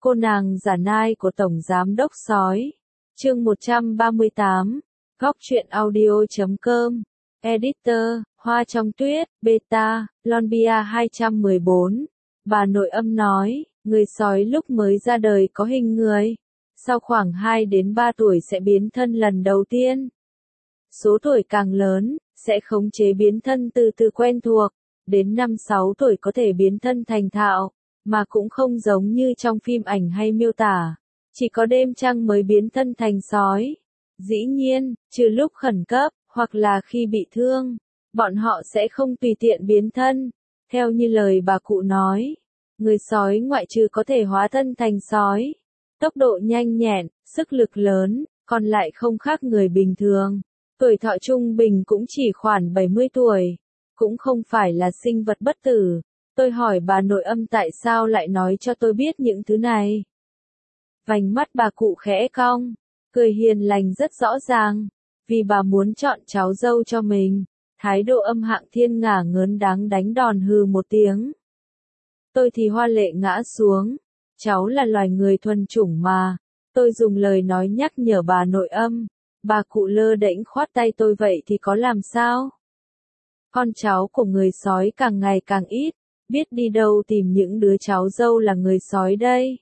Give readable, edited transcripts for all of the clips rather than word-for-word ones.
Cô nàng giả nai của Tổng Giám Đốc Sói. Chương 138. Góc truyện audio.com. Editor, Hoa trong tuyết, Beta, Lonbia 214. Bà nội âm nói, người sói lúc mới ra đời có hình người. Sau khoảng 2 đến 3 tuổi sẽ biến thân lần đầu tiên. Số tuổi càng lớn, sẽ khống chế biến thân từ từ quen thuộc. Đến 5-6 tuổi có thể biến thân thành thạo, mà cũng không giống như trong phim ảnh hay miêu tả. Chỉ có đêm trăng mới biến thân thành sói. Dĩ nhiên, trừ lúc khẩn cấp, hoặc là khi bị thương, bọn họ sẽ không tùy tiện biến thân. Theo như lời bà cụ nói, người sói ngoại trừ có thể hóa thân thành sói, tốc độ nhanh nhẹn, sức lực lớn, còn lại không khác người bình thường. Tuổi thọ trung bình cũng chỉ khoảng 70 tuổi, cũng không phải là sinh vật bất tử. Tôi hỏi bà nội âm tại sao lại nói cho tôi biết những thứ này. Vành mắt bà cụ khẽ cong, cười hiền lành rất rõ ràng, vì bà muốn chọn cháu dâu cho mình. Thái độ âm Hạng Thiên ngả ngớn đáng đánh đòn hừ một tiếng. Tôi thì hoa lệ ngã xuống, cháu là loài người thuần chủng mà. Tôi dùng lời nói nhắc nhở bà nội âm, bà cụ lơ đễnh khoát tay tôi vậy thì có làm sao? Con cháu của người sói càng ngày càng ít, biết đi đâu tìm những đứa cháu dâu là người sói đây.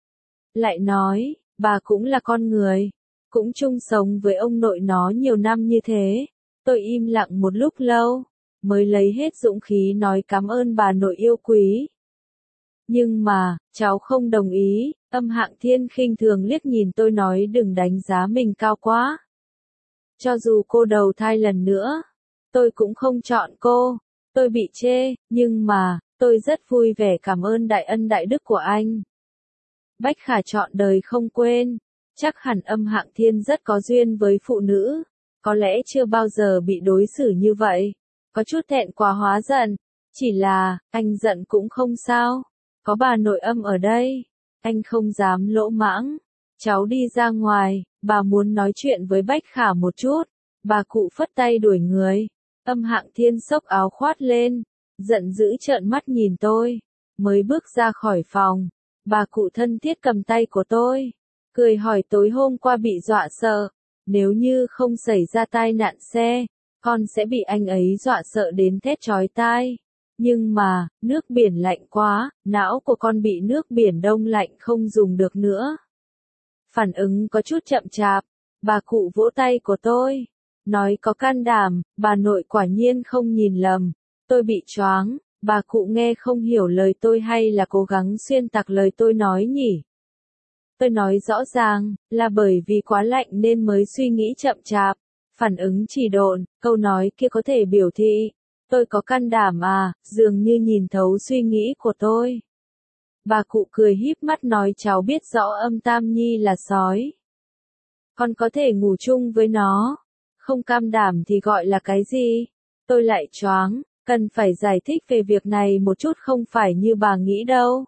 Lại nói, bà cũng là con người, cũng chung sống với ông nội nó nhiều năm như thế. Tôi im lặng một lúc lâu, mới lấy hết dũng khí nói cảm ơn bà nội yêu quý. Nhưng mà, cháu không đồng ý. Âm Hạng Thiên khinh thường liếc nhìn tôi nói đừng đánh giá mình cao quá. Cho dù cô đầu thai lần nữa, tôi cũng không chọn cô. Tôi bị chê, nhưng mà, tôi rất vui vẻ cảm ơn đại ân đại đức của anh. Bách Khả chọn đời không quên, chắc hẳn Âm Hạng Thiên rất có duyên với phụ nữ, có lẽ chưa bao giờ bị đối xử như vậy, có chút thẹn quá hóa giận, chỉ là, anh giận cũng không sao, có bà nội âm ở đây, anh không dám lỗ mãng. Cháu đi ra ngoài, bà muốn nói chuyện với Bách Khả một chút. Bà cụ phất tay đuổi người. Âm Hạng Thiên xốc áo khoác lên, giận dữ trợn mắt nhìn tôi, mới bước ra khỏi phòng. Bà cụ thân thiết cầm tay của tôi, cười hỏi tối hôm qua bị dọa sợ, nếu như không xảy ra tai nạn xe, con sẽ bị anh ấy dọa sợ đến thét chói tai. Nhưng mà, nước biển lạnh quá, não của con bị nước biển đông lạnh không dùng được nữa. Phản ứng có chút chậm chạp, bà cụ vỗ tay của tôi, nói có can đảm, bà nội quả nhiên không nhìn lầm. Tôi bị choáng, bà cụ nghe không hiểu lời tôi hay là cố gắng xuyên tạc lời tôi nói nhỉ? Tôi nói rõ ràng, là bởi vì quá lạnh nên mới suy nghĩ chậm chạp, phản ứng trì độn, câu nói kia có thể biểu thị, tôi có can đảm à, dường như nhìn thấu suy nghĩ của tôi. Bà cụ cười híp mắt nói cháu biết rõ Âm Tam Nhi là sói. Con có thể ngủ chung với nó, không cam đảm thì gọi là cái gì? Tôi lại choáng, cần phải giải thích về việc này một chút không phải như bà nghĩ đâu.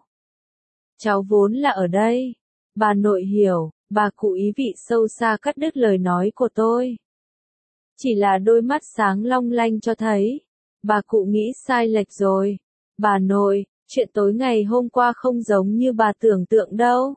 Cháu vốn là ở đây. Bà nội hiểu, bà cụ ý vị sâu xa cắt đứt lời nói của tôi. Chỉ là đôi mắt sáng long lanh cho thấy, bà cụ nghĩ sai lệch rồi. Bà nội, chuyện tối ngày hôm qua không giống như bà tưởng tượng đâu.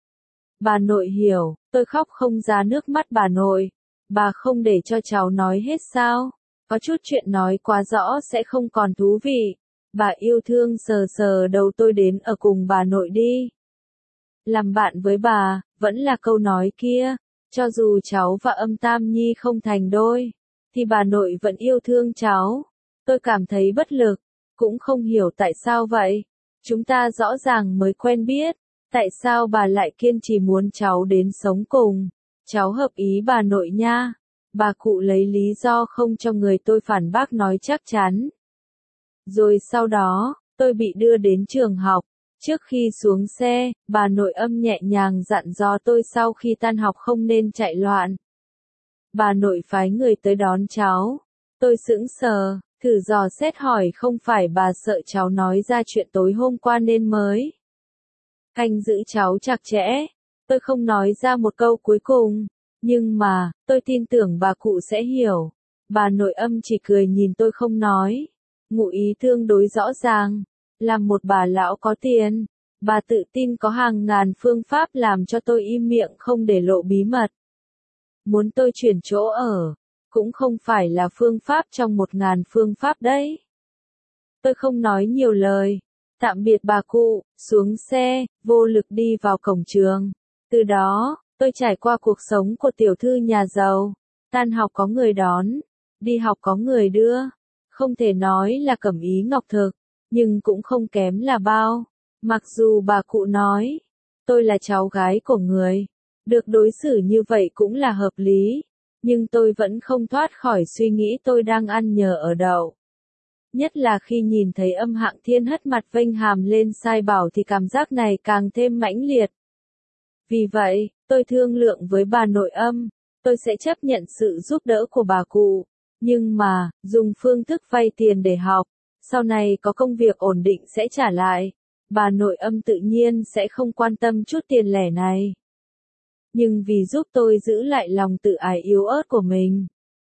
Bà nội hiểu, tôi khóc không ra nước mắt bà nội. Bà không để cho cháu nói hết sao? Có chút chuyện nói quá rõ sẽ không còn thú vị. Bà yêu thương sờ sờ đầu tôi đến ở cùng bà nội đi. Làm bạn với bà, vẫn là câu nói kia, cho dù cháu và Âm Tam Nhi không thành đôi, thì bà nội vẫn yêu thương cháu. Tôi cảm thấy bất lực, cũng không hiểu tại sao vậy. Chúng ta rõ ràng mới quen biết, tại sao bà lại kiên trì muốn cháu đến sống cùng? Cháu hợp ý bà nội nha. Bà cụ lấy lý do không cho người tôi phản bác nói chắc chắn. Rồi sau đó, tôi bị đưa đến trường học. Trước khi xuống xe, bà nội âm nhẹ nhàng dặn dò tôi sau khi tan học không nên chạy loạn. Bà nội phái người tới đón cháu. Tôi sững sờ, thử dò xét hỏi không phải bà sợ cháu nói ra chuyện tối hôm qua nên mới canh giữ cháu chặt chẽ. Tôi không nói ra một câu cuối cùng, nhưng mà, tôi tin tưởng bà cụ sẽ hiểu. Bà nội âm chỉ cười nhìn tôi không nói. Ngụ ý tương đối rõ ràng. Làm một bà lão có tiền, Bà tự tin có hàng ngàn phương pháp làm cho tôi im miệng không để lộ bí mật. Muốn tôi chuyển chỗ ở, cũng không phải là phương pháp trong 1000 phương pháp đấy. Tôi không nói nhiều lời. Tạm biệt bà cụ, xuống xe, vô lực đi vào cổng trường. Từ đó, tôi trải qua cuộc sống của tiểu thư nhà giàu. Tan học có người đón, đi học có người đưa. Không thể nói là cẩm ý ngọc thực, nhưng cũng không kém là bao. Mặc dù bà cụ nói, tôi là cháu gái của người, được đối xử như vậy cũng là hợp lý, nhưng tôi vẫn không thoát khỏi suy nghĩ tôi đang ăn nhờ ở đậu. Nhất là khi nhìn thấy Âm Hạng Thiên hất mặt vênh hàm lên sai bảo thì cảm giác này càng thêm mãnh liệt. Vì vậy, tôi thương lượng với bà nội Âm, tôi sẽ chấp nhận sự giúp đỡ của bà cụ, nhưng mà, dùng phương thức vay tiền để học, sau này có công việc ổn định sẽ trả lại. Bà nội Âm tự nhiên sẽ không quan tâm chút tiền lẻ này. Nhưng vì giúp tôi giữ lại lòng tự ái yếu ớt của mình,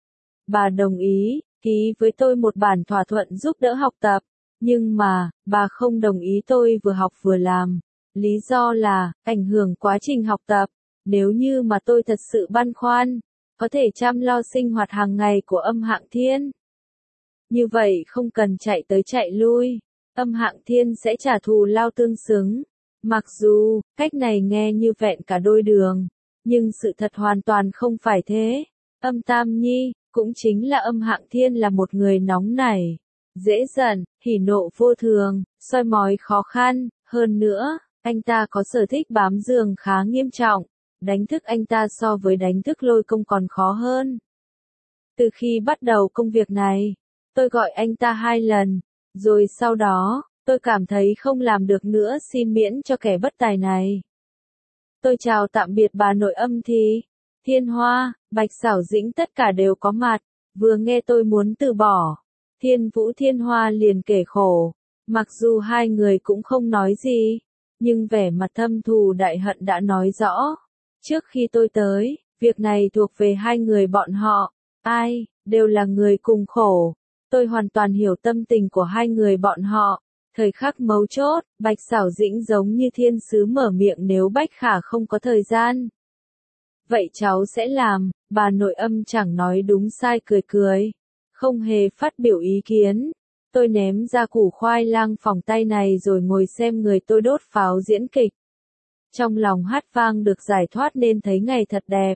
bà đồng ý ký với tôi một bản thỏa thuận giúp đỡ học tập, nhưng mà, bà không đồng ý tôi vừa học vừa làm. Lý do là, ảnh hưởng quá trình học tập. Nếu như mà tôi thật sự băn khoăn, có thể chăm lo sinh hoạt hàng ngày của Âm Hạng Thiên. Như vậy không cần chạy tới chạy lui, Âm Hạng Thiên sẽ trả thù lao tương xứng. Mặc dù, cách này nghe như vẹn cả đôi đường, nhưng sự thật hoàn toàn không phải thế. Âm Tam Nhi, cũng chính là Âm Hạng Thiên là một người nóng nảy, dễ giận, hỉ nộ vô thường, soi mói khó khăn, hơn nữa, anh ta có sở thích bám giường khá nghiêm trọng, đánh thức anh ta so với đánh thức Lôi Công còn khó hơn. Từ khi bắt đầu công việc này, tôi gọi anh ta 2 lần, rồi sau đó, tôi cảm thấy không làm được nữa xin miễn cho kẻ bất tài này. Tôi chào tạm biệt bà nội Âm thì, Thiên Hoa, Bạch Xảo Dĩnh tất cả đều có mặt, vừa nghe tôi muốn từ bỏ. Thiên Vũ Thiên Hoa liền kể khổ, mặc dù hai người cũng không nói gì, nhưng vẻ mặt thâm thù đại hận đã nói rõ. Trước khi tôi tới, việc này thuộc về hai người bọn họ, ai, đều là người cùng khổ. Tôi hoàn toàn hiểu tâm tình của hai người bọn họ. Thời khắc mấu chốt, Bạch Xảo Dĩnh giống như thiên sứ mở miệng nếu Bách Khả không có thời gian. Vậy cháu sẽ làm, bà nội Âm chẳng nói đúng sai cười cười. Không hề phát biểu ý kiến. Tôi ném ra củ khoai lang phòng tay này rồi ngồi xem người tôi đốt pháo diễn kịch. Trong lòng hát vang được giải thoát nên thấy ngày thật đẹp.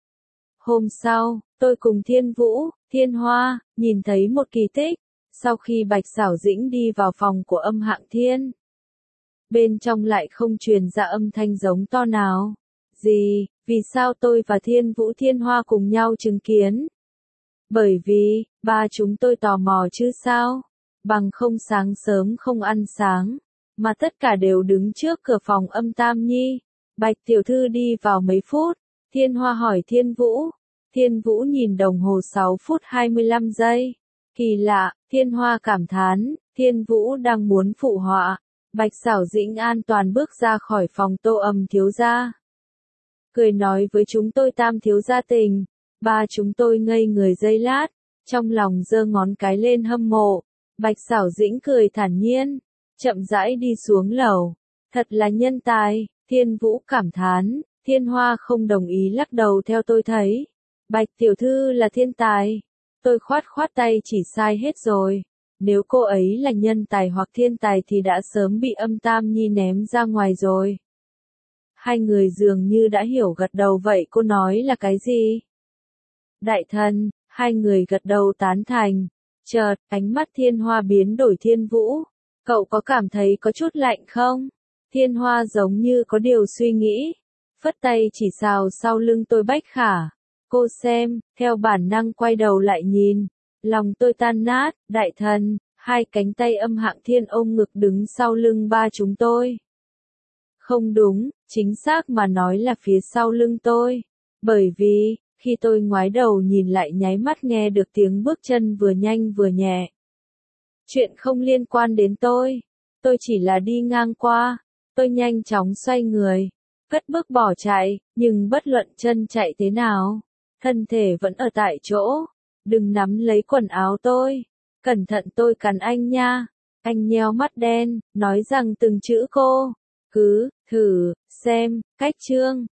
Hôm sau, tôi cùng Thiên Vũ, Thiên Hoa, nhìn thấy một kỳ tích. Sau khi Bạch Xảo Dĩnh đi vào phòng của Âm Hạng Thiên, bên trong lại không truyền ra âm thanh giống to nào. Gì, vì sao tôi và Thiên Vũ Thiên Hoa cùng nhau chứng kiến? Bởi vì, ba chúng tôi tò mò chứ sao? Bằng không sáng sớm không ăn sáng, mà tất cả đều đứng trước cửa phòng Âm Tam Nhi. Bạch tiểu thư đi vào mấy phút, Thiên Hoa hỏi Thiên Vũ. Thiên Vũ nhìn đồng hồ 6 phút 25 giây. Kỳ lạ, Thiên Hoa cảm thán, Thiên Vũ đang muốn phụ họa. Bạch Xảo Dĩnh an toàn bước ra khỏi phòng Tô Âm thiếu gia. Cười nói với chúng tôi Tam thiếu gia tình. Ba chúng tôi ngây người giây lát, trong lòng giơ ngón cái lên hâm mộ. Bạch Xảo Dĩnh cười thản nhiên, chậm rãi đi xuống lầu. Thật là nhân tài, Thiên Vũ cảm thán. Thiên Hoa không đồng ý lắc đầu theo tôi thấy. Bạch tiểu thư là thiên tài. Tôi khoát khoát tay chỉ sai hết rồi. Nếu cô ấy là nhân tài hoặc thiên tài thì đã sớm bị Âm Tam Nhi ném ra ngoài rồi. Hai người dường như đã hiểu gật đầu vậy cô nói là cái gì? Đại thần, hai người gật đầu tán thành. Chợt, ánh mắt Thiên Hoa biến đổi Thiên Vũ. Cậu có cảm thấy có chút lạnh không? Thiên Hoa giống như có điều suy nghĩ. Phất tay chỉ sào sau lưng tôi Bách Khả. Cô xem, theo bản năng quay đầu lại nhìn. Lòng tôi tan nát, đại thần, hai cánh tay Âm Hạng Thiên ôm ngực đứng sau lưng ba chúng tôi. Không đúng, chính xác mà nói là phía sau lưng tôi. Bởi vì, khi tôi ngoái đầu nhìn lại nháy mắt nghe được tiếng bước chân vừa nhanh vừa nhẹ. Chuyện không liên quan đến tôi chỉ là đi ngang qua. Tôi nhanh chóng xoay người, cất bước bỏ chạy, nhưng bất luận chân chạy thế nào, thân thể vẫn ở tại chỗ. Đừng nắm lấy quần áo tôi. Cẩn thận tôi cắn anh nha. Anh nheo mắt đen, nói rằng từng chữ cô. Cứ thử xem cách chương